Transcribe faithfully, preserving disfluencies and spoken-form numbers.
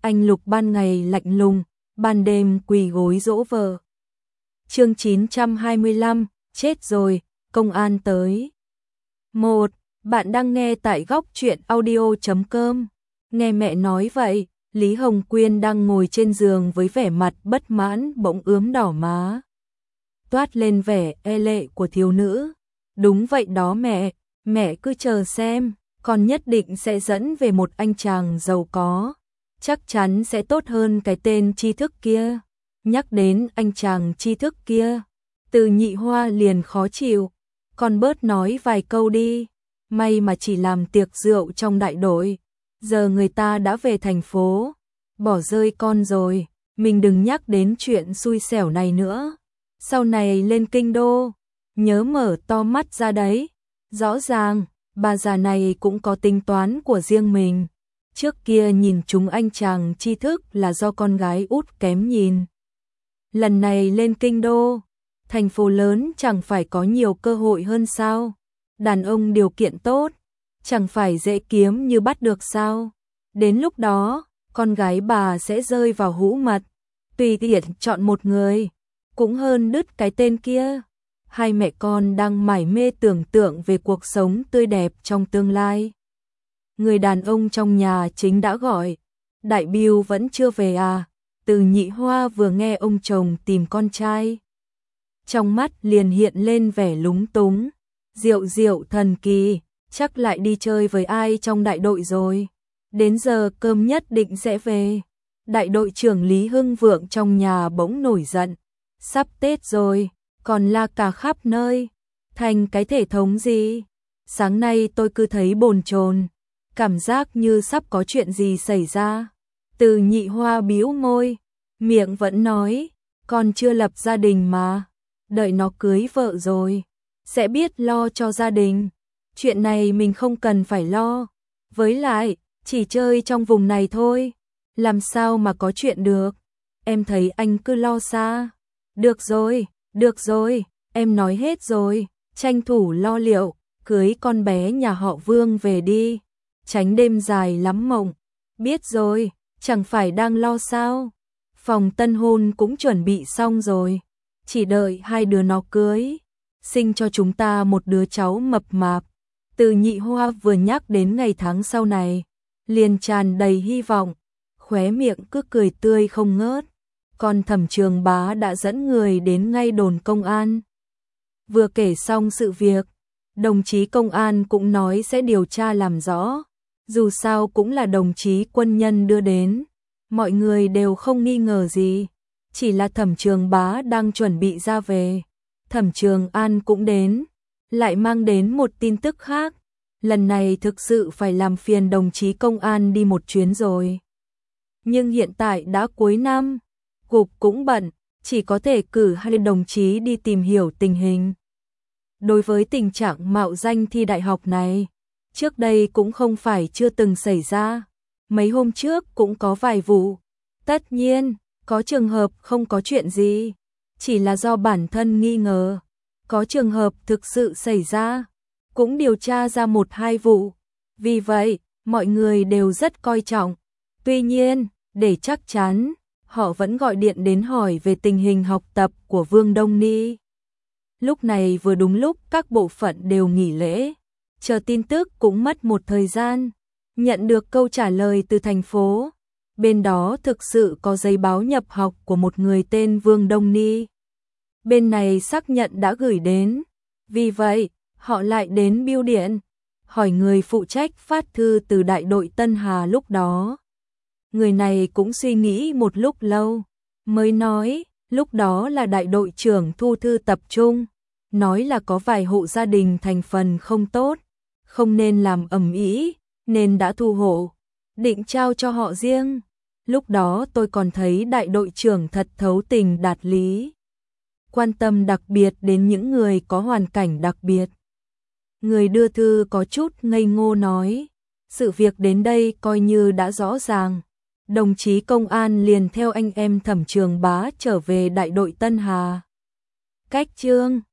anh Lục ban ngày lạnh lùng, ban đêm quỳ gối dỗ vợ. Chương chín trăm hai mươi lăm, chết rồi, công an tới. một. Bạn đang nghe tại góc truyện audio chấm com. Nghe mẹ nói vậy, Lý Hồng Quyên đang ngồi trên giường với vẻ mặt bất mãn bỗng ướm đỏ má. Toát lên vẻ e lệ của thiếu nữ. Đúng vậy đó mẹ, mẹ cứ chờ xem, con nhất định sẽ dẫn về một anh chàng giàu có. Chắc chắn sẽ tốt hơn cái tên tri thức kia. Nhắc đến anh chàng tri thức kia, Từ Nhị Hoa liền khó chịu. Con bớt nói vài câu đi, may mà chỉ làm tiệc rượu trong đại đội. Giờ người ta đã về thành phố, bỏ rơi con rồi, mình đừng nhắc đến chuyện xui xẻo này nữa. Sau này lên kinh đô, nhớ mở to mắt ra đấy. Rõ ràng, bà già này cũng có tính toán của riêng mình. Trước kia nhìn chúng anh chàng tri thức là do con gái út kém nhìn. Lần này lên kinh đô, thành phố lớn chẳng phải có nhiều cơ hội hơn sao? Đàn ông điều kiện tốt, chẳng phải dễ kiếm như bắt được sao? Đến lúc đó, con gái bà sẽ rơi vào hũ mật, tùy tiện chọn một người, cũng hơn đứt cái tên kia. Hai mẹ con đang mải mê tưởng tượng về cuộc sống tươi đẹp trong tương lai. Người đàn ông trong nhà chính đã gọi. Đại Bưu vẫn chưa về à? Từ Nhị Hoa vừa nghe ông chồng tìm con trai, trong mắt liền hiện lên vẻ lúng túng. Diệu diệu thần kỳ, chắc lại đi chơi với ai trong đại đội rồi. Đến giờ cơm nhất định sẽ về. Đại đội trưởng Lý Hưng Vượng trong nhà bỗng nổi giận. Sắp Tết rồi, còn la cà khắp nơi, thành cái thể thống gì? Sáng nay tôi cứ thấy bồn chồn, cảm giác như sắp có chuyện gì xảy ra. Từ Nhị Hoa bĩu môi, miệng vẫn nói, con chưa lập gia đình mà, đợi nó cưới vợ rồi, sẽ biết lo cho gia đình. Chuyện này mình không cần phải lo, với lại, chỉ chơi trong vùng này thôi, làm sao mà có chuyện được. Em thấy anh cứ lo xa. Được rồi, được rồi, em nói hết rồi, tranh thủ lo liệu, cưới con bé nhà họ Vương về đi, tránh đêm dài lắm mộng. Biết rồi, chẳng phải đang lo sao? Phòng tân hôn cũng chuẩn bị xong rồi, chỉ đợi hai đứa nó cưới, sinh cho chúng ta một đứa cháu mập mạp. Từ Nhị Hoa vừa nhắc đến ngày tháng sau này, liền tràn đầy hy vọng, khóe miệng cứ cười tươi không ngớt. Còn Thẩm Trường Bá đã dẫn người đến ngay đồn công an. Vừa kể xong sự việc, đồng chí công an cũng nói sẽ điều tra làm rõ. Dù sao cũng là đồng chí quân nhân đưa đến, mọi người đều không nghi ngờ gì. Chỉ là Thẩm Trường Bá đang chuẩn bị ra về. Thẩm Trường An cũng đến, lại mang đến một tin tức khác. Lần này thực sự phải làm phiền đồng chí công an đi một chuyến rồi. Nhưng hiện tại đã cuối năm, cục cũng bận, chỉ có thể cử hai đồng chí đi tìm hiểu tình hình. Đối với tình trạng mạo danh thi đại học này, trước đây cũng không phải chưa từng xảy ra, mấy hôm trước cũng có vài vụ. Tất nhiên, có trường hợp không có chuyện gì, chỉ là do bản thân nghi ngờ. Có trường hợp thực sự xảy ra, cũng điều tra ra một hai vụ. Vì vậy, mọi người đều rất coi trọng. Tuy nhiên, để chắc chắn, họ vẫn gọi điện đến hỏi về tình hình học tập của Vương Đông Ni. Lúc này vừa đúng lúc các bộ phận đều nghỉ lễ, chờ tin tức cũng mất một thời gian. Nhận được câu trả lời từ thành phố, bên đó thực sự có giấy báo nhập học của một người tên Vương Đông Ni. Bên này xác nhận đã gửi đến, vì vậy, họ lại đến bưu điện, hỏi người phụ trách phát thư từ đại đội Tân Hà lúc đó. Người này cũng suy nghĩ một lúc lâu, mới nói, lúc đó là đại đội trưởng thu thư tập trung, nói là có vài hộ gia đình thành phần không tốt, không nên làm ầm ĩ, nên đã thu hộ, định trao cho họ riêng. Lúc đó tôi còn thấy đại đội trưởng thật thấu tình đạt lý, quan tâm đặc biệt đến những người có hoàn cảnh đặc biệt. Người đưa thư có chút ngây ngô nói, sự việc đến đây coi như đã rõ ràng. Đồng chí công an liền theo anh em Thẩm Trường Bá trở về đại đội Tân Hà. Cách chương